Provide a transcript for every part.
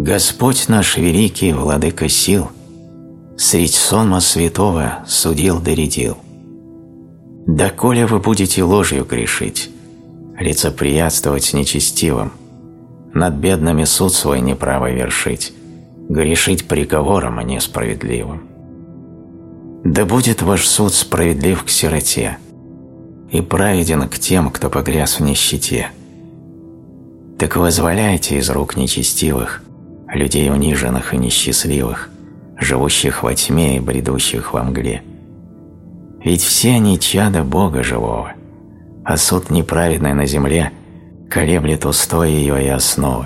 Господь наш великий, владыка сил, средь сонма святого судил доредил. Доколе вы будете ложью грешить, лицеприятствовать нечестивым, над бедными суд свой неправо вершить, грешить приговором, а несправедливым? Да будет ваш суд справедлив к сироте и праведен к тем, кто погряз в нищете. Так вызволяйте из рук нечестивых людей униженных и несчастливых, живущих во тьме и бредущих во мгле. Ведь все они чада Бога живого, а суд неправедный на земле колеблет устой ее и основы.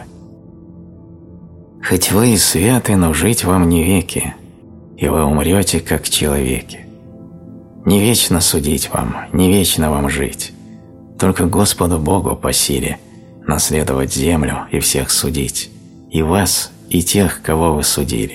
Хоть вы и святы, но жить вам не веки, и вы умрете, как человеки. Не вечно судить вам, не вечно вам жить, только Господу Богу по силе наследовать землю и всех судить, и вас, и тех, кого вы судили.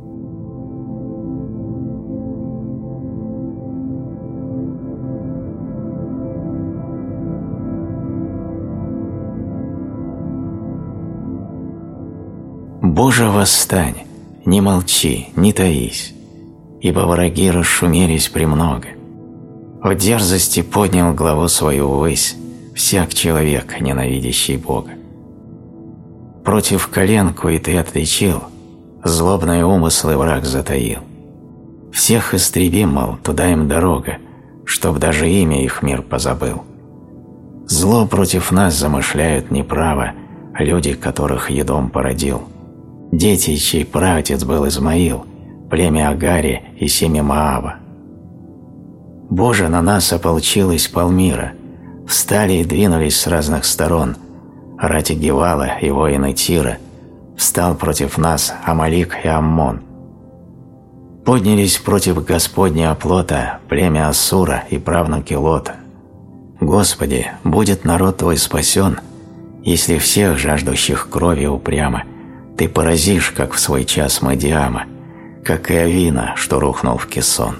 Боже, восстань, не молчи, не таись, ибо враги расшумелись премного. В дерзости поднял главу свою ввысь всяк человек, ненавидящий Бога. Против коленку и ты отличил, злобные умыслы враг затаил. Всех истребим, мол, туда им дорога, чтоб даже имя их мир позабыл. Зло против нас замышляют неправо люди, которых Едом породил. Дети, чей праотец был Измаил, племя Агари и семя Моаба. Боже, на нас ополчилось полмира, встали и двинулись с разных сторон. Рати Гевала и воины Тира, встал против нас Амалик и Аммон. Поднялись против Господня оплота племя Ассура и правнуки Лота. Господи, будет народ Твой спасен, если всех жаждущих крови упрямо Ты поразишь, как в свой час Мадиама, как и Авина, что рухнул в Кесон.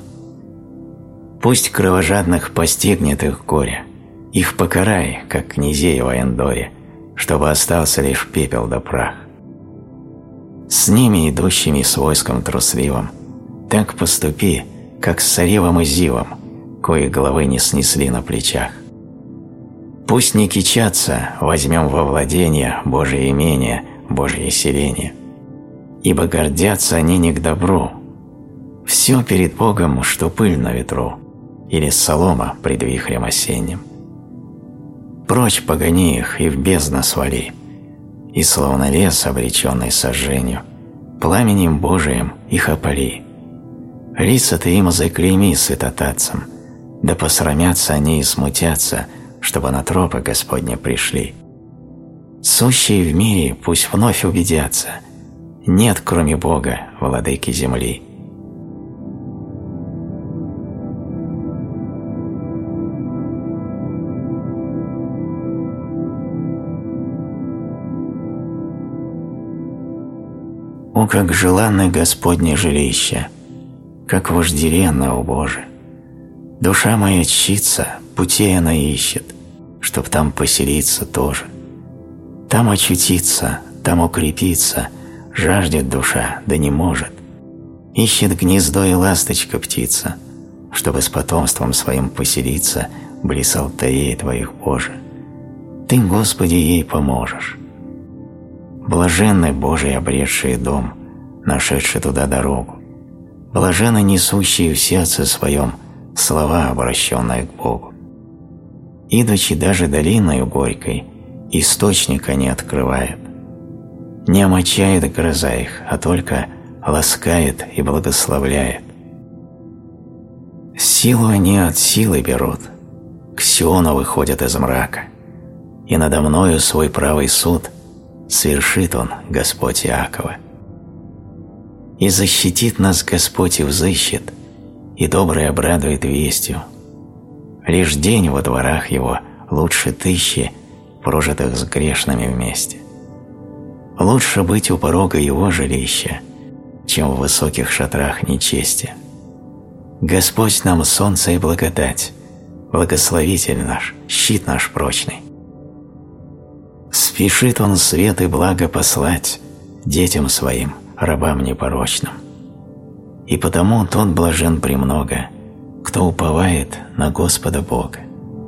Пусть кровожадных постигнет их горе, их покарай, как князей в Эндоре, чтобы остался лишь пепел да прах. С ними, идущими с войском трусливым, так поступи, как с Саривом и Зивом, кои головы не снесли на плечах. Пусть не кичатся, возьмем во владение Божие имение, Божье селение, ибо гордятся они не к добру. Все перед Богом, что пыль на ветру, или солома пред вихрем осенним. Прочь погони их и в бездну свали, и словно лес, обреченный сожжению, пламенем Божиим их опали. Лица ты им заклейми святотатцем, да посрамятся они и смутятся, чтобы на тропы Господня пришли. Сущие в мире пусть вновь убедятся, нет, кроме Бога, владыки земли. О, как желанно Господне жилище, как вожделенно, о Боже! Душа моя чтится, путей она ищет, чтоб там поселиться тоже. Там очутиться, там укрепиться, жаждет душа, да не может. Ищет гнездо и ласточка птица, чтобы с потомством своим поселиться близ алтарей Твоих, Боже. Ты, Господи, ей поможешь. Блаженны Божий обретшие дом, нашедший туда дорогу. Блаженны несущие в сердце своем слова, обращенные к Богу. Идучи даже долиною горькой, источник они открывают. Не омочает гроза их, а только ласкает и благословляет. Силу они от силы берут, к Сиону выходят из мрака, и надо мною свой правый суд свершит Он, Господь Иакова. И защитит нас Господь и взыщет, и добрый обрадует вестью. Лишь день во дворах Его лучше 1000, прожитых с грешными вместе. Лучше быть у порога Его жилища, чем в высоких шатрах нечестия. Господь нам солнце и благодать, благословитель наш, щит наш прочный. Спешит Он свет и благо послать детям Своим, рабам непорочным. И потому тот блажен премного, кто уповает на Господа Бога.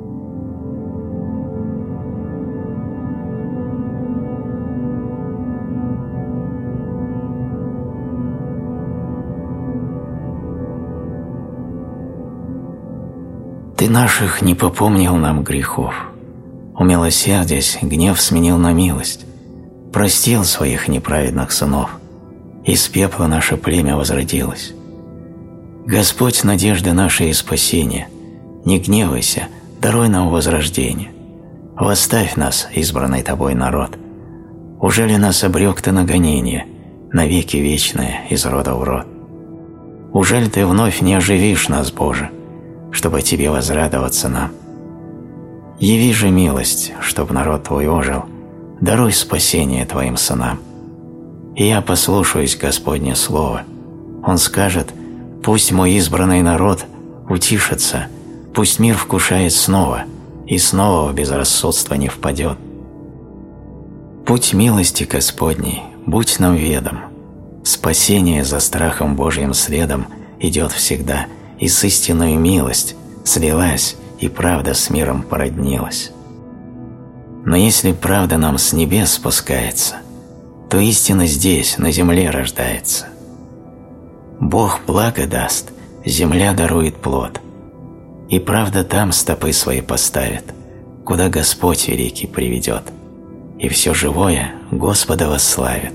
Ты наших не попомнил нам грехов, умилосердясь, гнев сменил на милость, простил своих неправедных сынов, из пепла наше племя возродилось. Господь, надежда наша и спасение, не гневайся, даруй нам возрождение. Восставь нас, избранный Тобой народ. Ужели нас обрек Ты на гонение, навеки вечное, из рода в род? Ужель Ты вновь не оживишь нас, Боже, чтобы Тебе возрадоваться нам? Яви же милость, чтоб народ Твой ожил, даруй спасение Твоим сынам. И я послушаюсь Господне слово. Он скажет: пусть мой избранный народ утишится, пусть мир вкушает снова, и снова в безрассудство не впадет. Путь милости Господней, будь нам ведом, спасение за страхом Божьим следом идет всегда, и с истинной милость слилась, и правда с миром породнилась. Но если правда нам с небес спускается, то истина здесь, на земле рождается. Бог благо даст, земля дарует плод, и правда там стопы свои поставит, куда Господь великий приведет, и все живое Господа восславит.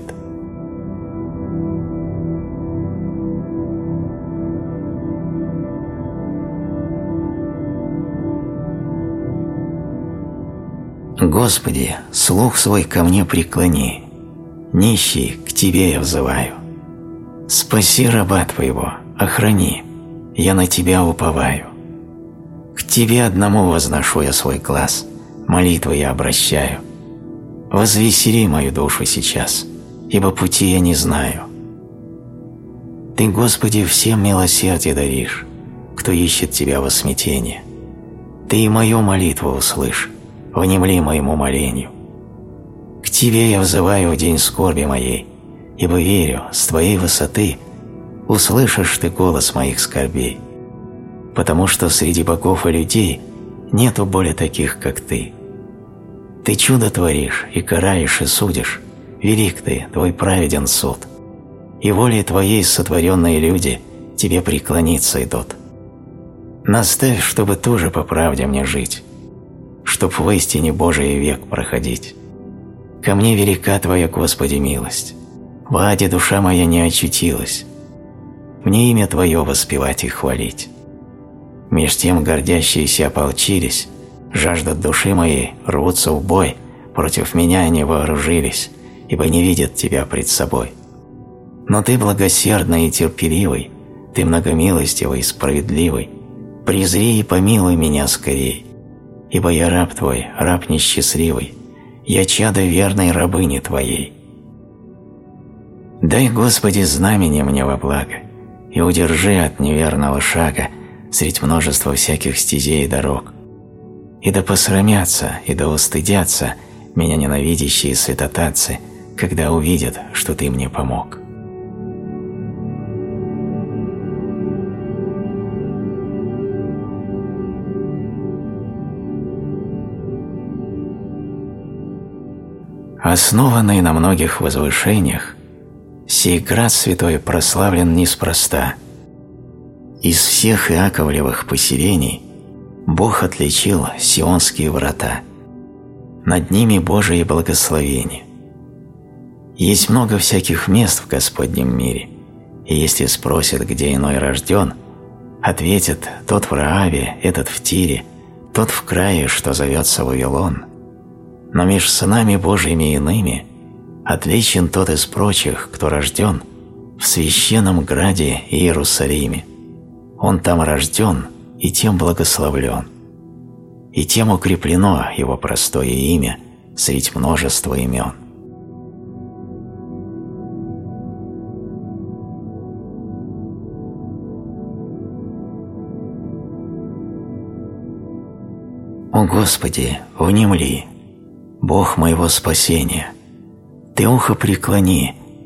Господи, слух свой ко мне преклони, нищий, к Тебе я взываю. Спаси раба Твоего, охрани, я на Тебя уповаю. К Тебе одному возношу я свой глаз, молитвы я обращаю. Возвесели мою душу сейчас, ибо пути я не знаю. Ты, Господи, всем милосердие даришь, кто ищет Тебя во смятении. Ты и мою молитву услышь, внемли моему молению. К Тебе я взываю в день скорби моей, ибо верю, с Твоей высоты услышишь Ты голос моих скорбей, потому что среди богов и людей нету более таких, как Ты. Ты чудо творишь и караешь и судишь, велик Ты, Твой праведен суд, и волей Твоей сотворенные люди Тебе преклониться идут. Наставь, чтобы тоже по правде мне жить, чтоб в истине Божией век проходить. Ко мне велика Твоя, Господи, милость, в аде душа моя не очутилась. Мне имя Твое воспевать и хвалить. Меж тем гордящиеся ополчились, жаждут души моей, рвутся в бой, против меня они вооружились, ибо не видят Тебя пред собой. Но Ты благосердный и терпеливый, Ты многомилостивый и справедливый, презри и помилуй меня скорей, ибо я раб Твой, раб несчастливый, я чадо верной рабыни Твоей. Дай, Господи, знамение мне во благо, и удержи от неверного шага средь множества всяких стезей и дорог. И да посрамятся, и да устыдятся меня ненавидящие святотатцы, когда увидят, что Ты мне помог. Основанный на многих возвышениях, сей град святой прославлен неспроста. Из всех Иаковлевых поселений Бог отличил сионские врата. Над ними Божие благословение. Есть много всяких мест в Господнем мире, и если спросят, где иной рожден, ответят: тот в Рааве, этот в Тире, тот в крае, что зовется Вавилон. Но меж сынами Божьими иными отличен тот из прочих, кто рожден в священном граде Иерусалиме. Он там рожден и тем благословлен, и тем укреплено его простое имя средь множества имен. О Господи, внемли, Бог моего спасения, Ты ухо преклони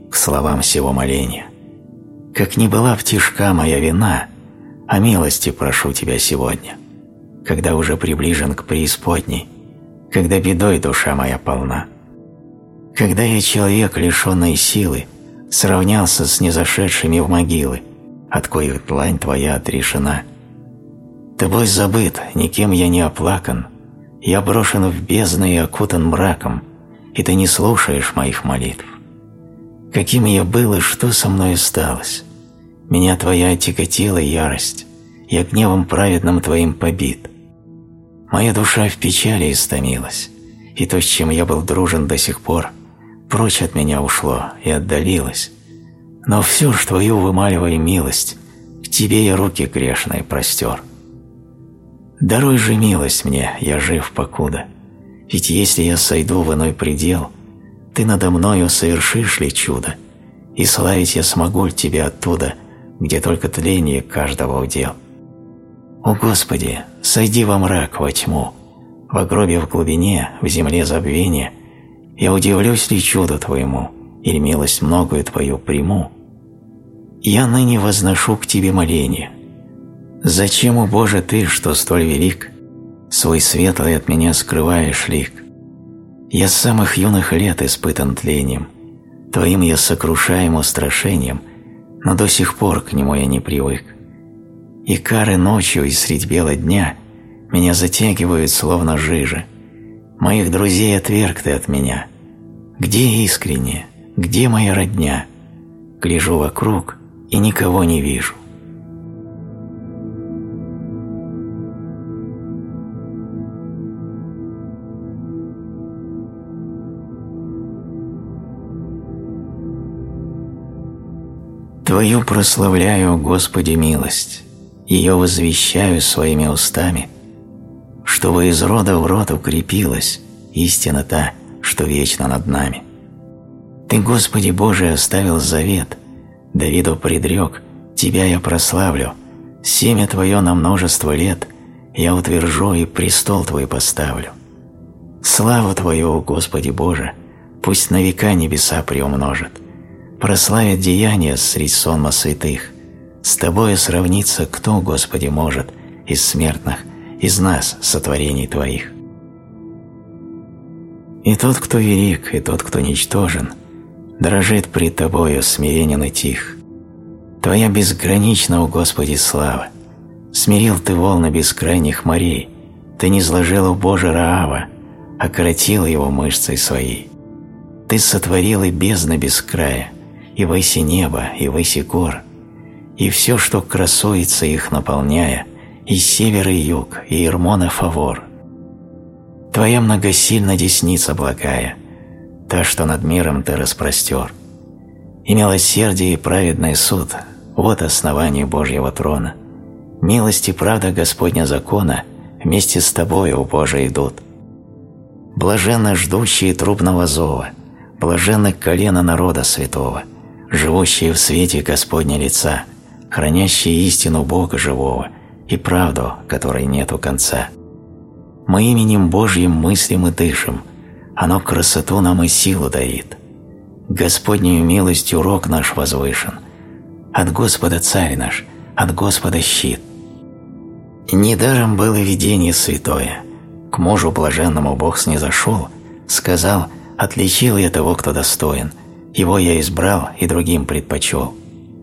к словам сего моления. Как ни была б тяжка моя вина, о милости прошу тебя сегодня, когда уже приближен к преисподней, когда бедой душа моя полна. Когда я, человек, лишенный силы, сравнялся с незашедшими в могилы, от коих длань твоя отрешена. Тобой забыт, никем я не оплакан, я брошен в бездны и окутан мраком, и ты не слушаешь моих молитв. Каким я был и что со мной осталось? Меня твоя отяготила ярость, я гневом праведным твоим побит. Моя душа в печали истомилась, и то, с чем я был дружен до сих пор, прочь от меня ушло и отдалилось. Но все ж твою вымаливая милость, к тебе я руки грешные простер. Даруй же милость мне, я жив покуда, ведь если я сойду в иной предел, ты надо мною совершишь ли чудо, и славить я смогу ль тебя оттуда, где только тление каждого удел. О Господи, сойди во мрак, во тьму, во гробе в глубине, в земле забвения, я удивлюсь ли чуду Твоему, или милость многую Твою приму. Я ныне возношу к Тебе моление. Зачем, о Боже, Ты, что столь велик, свой светлый от меня скрываешь лик? Я с самых юных лет испытан тлением, Твоим я сокрушаем устрашением, но до сих пор к нему я не привык. И кары ночью и средь бела дня меня затягивают словно жижа. Моих друзей отверг ты от меня. Где искренне, где моя родня? Гляжу вокруг и никого не вижу. Твою прославляю, Господи, милость, ее возвещаю своими устами, чтобы из рода в род укрепилась истина та, что вечно над нами. Ты, Господи Боже, оставил завет, Давиду предрек, Тебя я прославлю, семя Твое на множество лет я утвержу и престол Твой поставлю. Славу Твою, Господи Боже, пусть на века небеса приумножат, прославят деяния средь сонма святых. С Тобою сравниться кто, Господи, может из смертных, из нас, сотворений Твоих? И тот, кто велик, и тот, кто ничтожен, дрожит пред Тобою смиренен и тих. Твоя безгранична, о Господи, слава. Смирил Ты волны бескрайних морей, Ты низложил, о Боже, Раава, окоротил его мышцей своей. Ты сотворил и бездны без края, и выси неба, и выси гор, и все, что красуется их наполняя, и север, и юг, и Ирмон, и Фавор. Твоя многосильна десница благая, та, что над миром Ты распростер. И милосердие, и праведный суд – вот основание Божьего трона. Милость и правда Господня закона вместе с Тобою, о Боже, идут. Блаженно ждущие трубного зова, блаженны колено народа святого, живущие в свете Господня лица, хранящие истину Бога живого и правду, которой нету конца. Мы именем Божьим мыслим и дышим, оно красоту нам и силу дарит. Господнею милостью рог наш возвышен, от Господа царь наш, от Господа щит. Недаром было видение святое, к мужу блаженному Бог снизошел, сказал: «Отличил я того, кто достоин, его я избрал и другим предпочел.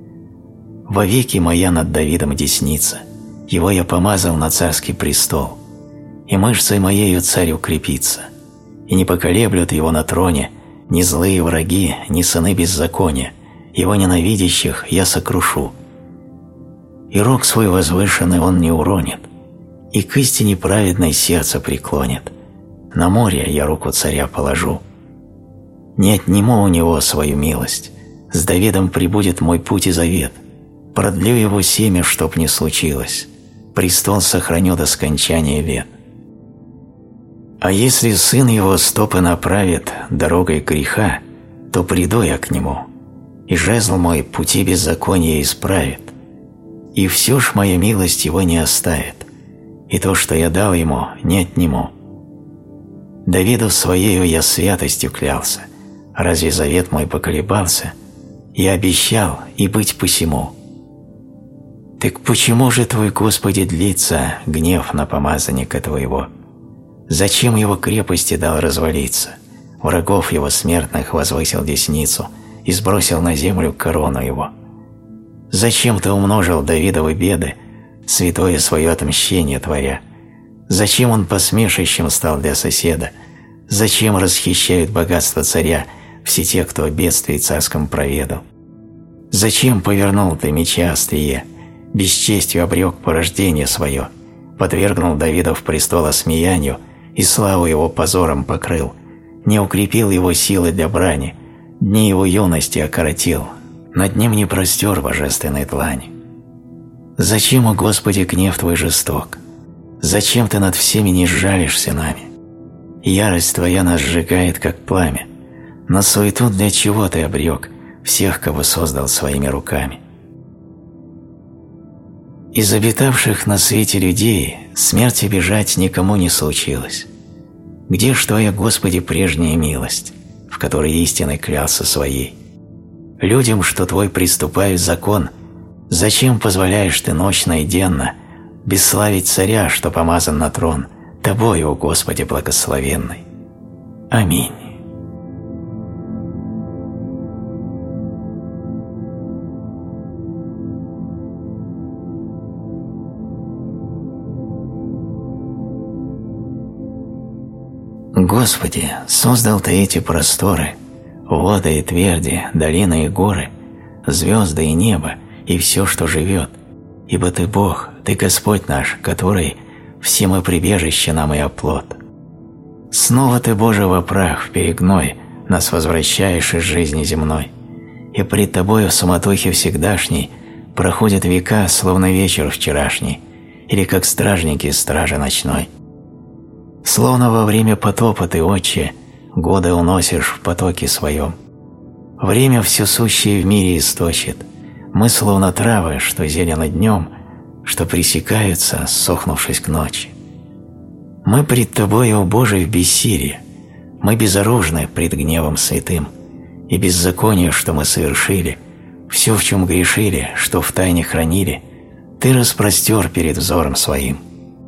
Вовеки моя над Давидом десница, его я помазал на царский престол, и мышцей моею царь укрепится, и не поколеблют его на троне ни злые враги, ни сыны беззакония, его ненавидящих я сокрушу. И рог свой возвышенный он не уронит, и к истине праведной сердце преклонит. На море я руку царя положу. Не отниму у него свою милость, с Давидом прибудет мой путь и завет, продлю его семя, чтоб не случилось, престол сохраню до скончания лет. А если сын его стопы направит дорогой греха, то приду я к нему, и жезл мой пути беззакония исправит, и все ж моя милость его не оставит, и то, что я дал ему, не отниму. Давиду своею я святостью клялся, разве завет мой поколебался? Я обещал и быть посему. Так почему же Твой, Господи, длится гнев на помазанника Твоего? Зачем его крепости дал развалиться? Врагов его смертных возвысил десницу и сбросил на землю корону его. Зачем Ты умножил Давидовы беды, святое свое отмщение творя? Зачем он посмешищем стал для соседа? Зачем расхищают богатство царя все те, кто о бедствии царском проведал? Зачем повернул Ты меча острие, бесчестью обрек порождение свое, подвергнул Давида в престола смеянию и славу его позором покрыл, не укрепил его силы для брани, дни его юности окоротил, над ним не простер божественной длани? Зачем, о Господи, гнев Твой жесток? Зачем Ты над всеми не сжалишься нами? Ярость Твоя нас сжигает, как пламя. На суету для чего Ты обрек всех, кого создал своими руками? Из обитавших на свете людей смерти бежать никому не случилось. Где ж Твоя, Господи, прежняя милость, в которой истиной клялся своей? Людям, что Твой приступают закон, зачем позволяешь Ты ночно и денно бесславить царя, что помазан на трон, Тобою, о Господи, благословенный? Аминь. Господи, создал Ты эти просторы, воды и тверди, долины и горы, звезды и небо, и все, что живет, ибо Ты Бог, Ты Господь наш, который все мы прибежище нам и оплот. Снова Ты, Боже, во прах, в перегной, нас возвращаешь из жизни земной, и пред Тобою в суматохе всегдашней проходят века, словно вечер вчерашний, или как стражники стражи ночной. Словно во время потопа Ты, Отче, годы уносишь в потоке своем. Время все сущее в мире источит. Мы словно травы, что зелено днем, что пресекаются, сохнувшись к ночи. Мы пред Тобой, о Боже, в бессилии. Мы безоружны пред гневом святым, и беззаконие, что мы совершили, все, в чем грешили, что в тайне хранили, Ты распростер перед взором своим.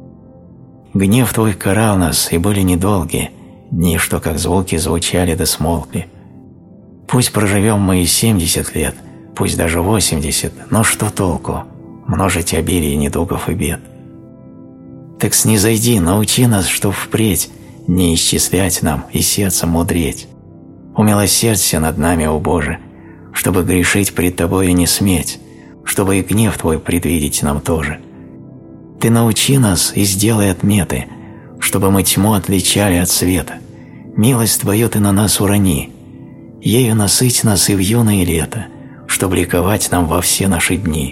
Гнев Твой карал нас, и были недолгие дни, что как звуки звучали да смолкли. Пусть проживем мы и 70 лет, пусть даже 80, но что толку множить обилие недугов и бед? Так снизойди, научи нас, чтоб впредь не исчислять нам и сердцем мудреть. Умилосердься над нами, о Боже, чтобы грешить пред Тобою не сметь, чтобы и гнев Твой предвидеть нам тоже. Ты научи нас и сделай отметы, чтобы мы тьму отличали от света. Милость Твою Ты на нас урони, ею насыть нас и в юное лето, чтоб ликовать нам во все наши дни.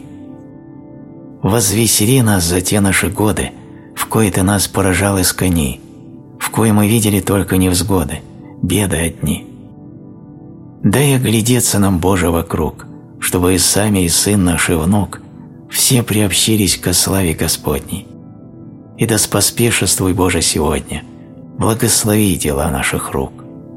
Возвесели нас за те наши годы, в кои Ты нас поражал из коней, в кои мы видели только невзгоды, беды одни. Дай оглядеться нам, Боже, вокруг, чтобы и сами, и сын наш, и внук все приобщились ко славе Господней. И да споспешествуй, Боже, сегодня, благослови дела наших рук.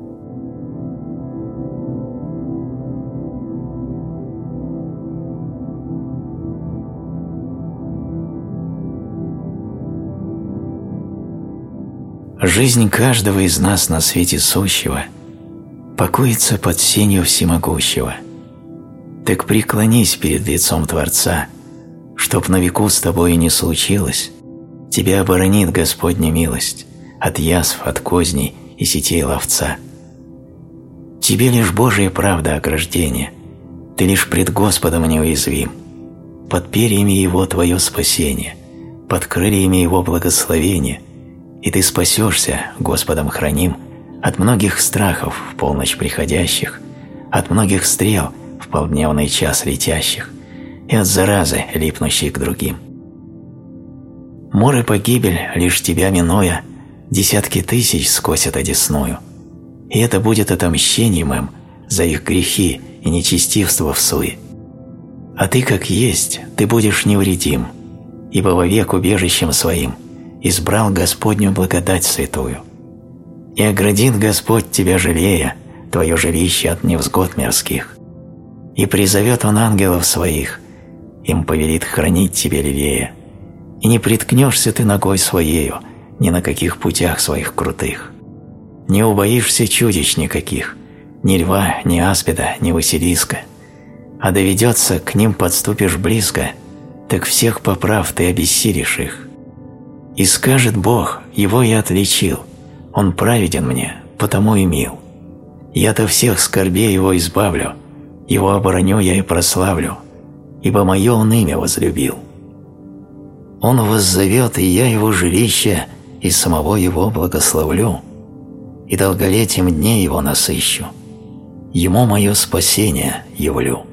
Жизнь каждого из нас на свете сущего покоится под сенью всемогущего. Так преклонись перед лицом Творца, чтоб на веку с тобой не случилось, тебя оборонит Господня милость от язв, от козней и сетей ловца. Тебе лишь Божия правда ограждение, ты лишь пред Господом неуязвим, под перьями Его твое спасение, под крыльями Его благословение, и ты спасешься, Господом храним, от многих страхов в полночь приходящих, от многих стрел в полдневный час летящих, и от заразы, липнущей к другим. Мор и погибель, лишь тебя минуя, десятки тысяч скосят одесную, и это будет отомщением им за их грехи и нечестивство в суе. А ты, как есть, ты будешь невредим, ибо вовек убежищем своим избрал Господню благодать святую. И оградит Господь тебя жалея, твое жилище от невзгод мирских. И призовет он ангелов своих, им повелит хранить тебя левее, и не приткнешься ты ногой своею ни на каких путях своих крутых. Не убоишься чудищ никаких, ни льва, ни аспида, ни василиска, а доведется, к ним подступишь близко, так всех поправ ты обессилишь их. И скажет Бог, его я отличил, он праведен мне, потому и мил. Я-то всех скорбей его избавлю, его обороню я и прославлю, ибо мое он имя возлюбил. Он воззовет, и я его жилище, и самого его благословлю, и долголетием дней его насыщу, ему мое спасение явлю.